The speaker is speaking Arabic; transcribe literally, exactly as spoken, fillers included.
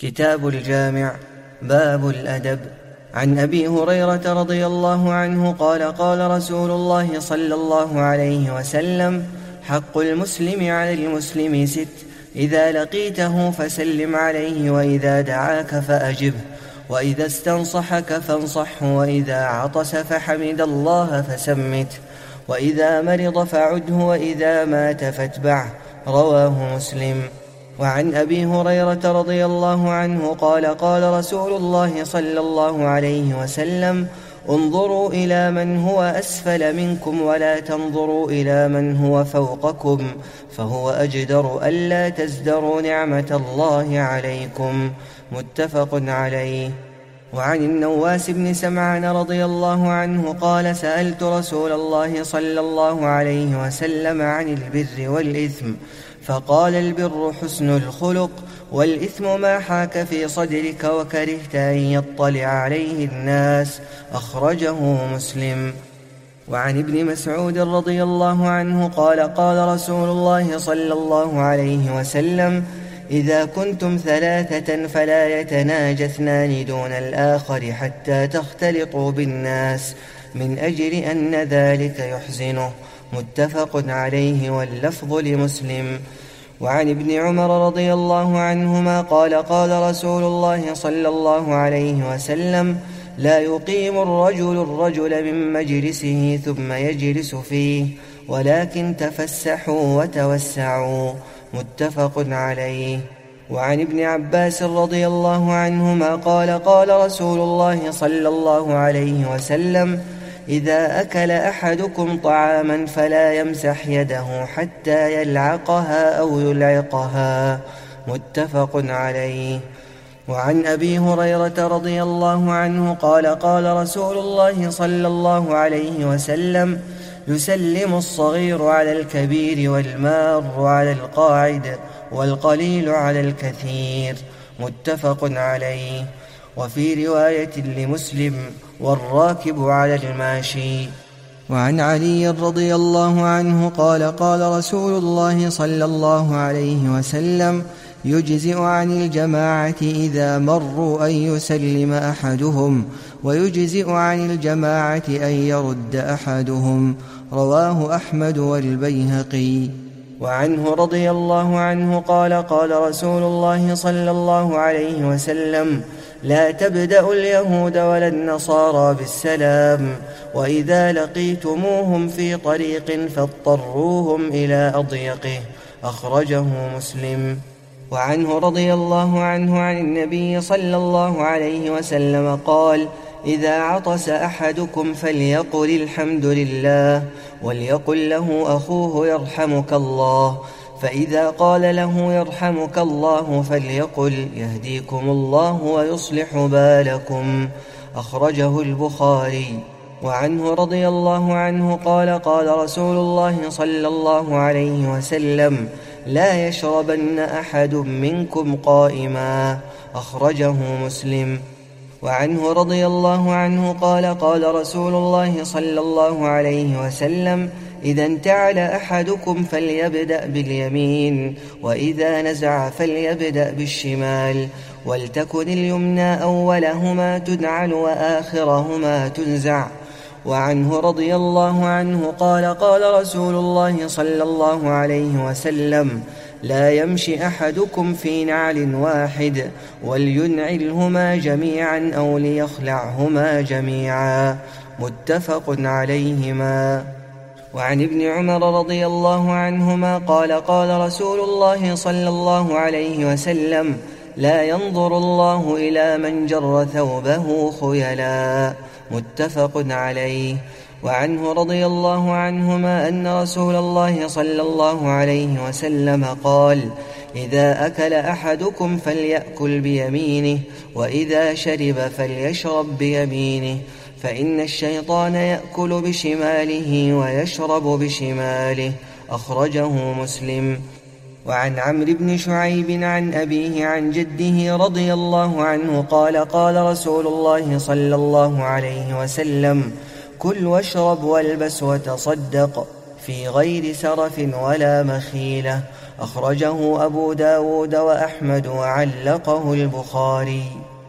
كتاب الجامع. باب الأدب. عن أبي هريرة رضي الله عنه قال قال رسول الله صلى الله عليه وسلم: حق المسلم على المسلم ست: إذا لقيته فسلم عليه، وإذا دعاك فأجبه، وإذا استنصحك فانصحه، وإذا عطس فحمد الله فسمته، وإذا مرض فعده، وإذا مات فاتبعه. رواه مسلم. وعن أبي هريرة رضي الله عنه قال قال رسول الله صلى الله عليه وسلم: انظروا إلى من هو أسفل منكم ولا تنظروا إلى من هو فوقكم، فهو أجدر ألا تزدروا نعمة الله عليكم. متفق عليه. وعن النواس بن سمعان رضي الله عنه قال: سألت رسول الله صلى الله عليه وسلم عن البر والإثم، فقال: البر حسن الخلق، والإثم ما حاك في صدرك وكرهت أن يطلع عليه الناس. أخرجه مسلم. وعن ابن مسعود رضي الله عنه قال قال رسول الله صلى الله عليه وسلم: إذا كنتم ثلاثة فلا يتناجى اثنان دون الآخر حتى تختلطوا بالناس، من أجل أن ذلك يحزنه. متفق عليه، واللفظ لمسلم. وعن ابن عمر رضي الله عنهما قال قال رسول الله صلى الله عليه وسلم: لا يقيم الرجل الرجل من مجلسه ثم يجلس فيه، ولكن تفسحوا وتوسعوا. متفق عليه. وعن ابن عباس رضي الله عنهما قال قال رسول الله صلى الله عليه وسلم: إذا أكل أحدكم طعاما فلا يمسح يده حتى يلعقها أو يلعقها. متفق عليه. وعن أبي هريرة رضي الله عنه قال قال رسول الله صلى الله عليه وسلم: يسلم الصغير على الكبير، والمار على القاعد، والقليل على الكثير. متفق عليه. وفي رواية لمسلم: والراكب على الماشي. وعن علي رضي الله عنه قال قال رسول الله صلى الله عليه وسلم: يجزئ عن الجماعة إذا مروا أن يسلم أحدهم، ويجزئ عن الجماعة أن يرد أحدهم. رواه أحمد والبيهقي. وعنه رضي الله عنه قال قال رسول الله صلى الله عليه وسلم: لا تبدأوا اليهود ولا النصارى بالسلام، وإذا لقيتموهم في طريق فاضطروهم إلى أضيقه. أخرجه مسلم. وعنه رضي الله عنه عن النبي صلى الله عليه وسلم قال: إذا عطس أحدكم فليقل الحمد لله، وليقل له أخوه يرحمك الله، فإذا قال له يرحمك الله فليقل يهديكم الله ويصلح بالكم. أخرجه البخاري. وعنه رضي الله عنه قال قال رسول الله صلى الله عليه وسلم: لا يشربن أحد منكم قائما. أخرجه مسلم. وعنه رضي الله عنه قال قال رسول الله صلى الله عليه وسلم: إذا انتعل أحدكم فليبدأ باليمين، وإذا نزع فليبدأ بالشمال، ولتكن اليمنى أولهما تنعل وآخرهما تنزع. وعنه رضي الله عنه قال قال رسول الله صلى الله عليه وسلم: لا يمشي أحدكم في نعل واحد، ولينعلهما جميعا أو ليخلعهما جميعا. متفق عليهما. وعن ابن عمر رضي الله عنهما قال قال رسول الله صلى الله عليه وسلم: لا ينظر الله إلى من جر ثوبه خيلا. متفق عليه. وعنه رضي الله عنهما أن رسول الله صلى الله عليه وسلم قال: إذا أكل أحدكم فليأكل بيمينه، وإذا شرب فليشرب بيمينه، فإن الشيطان يأكل بشماله ويشرب بشماله. أخرجه مسلم. وعن عمرو بن شعيب عن أبيه عن جده رضي الله عنه قال قال رسول الله صلى الله عليه وسلم: كل واشرب والبس وتصدق، في غير سرف ولا مخيلة. أخرجه أبو داود وأحمد وعلقه البخاري.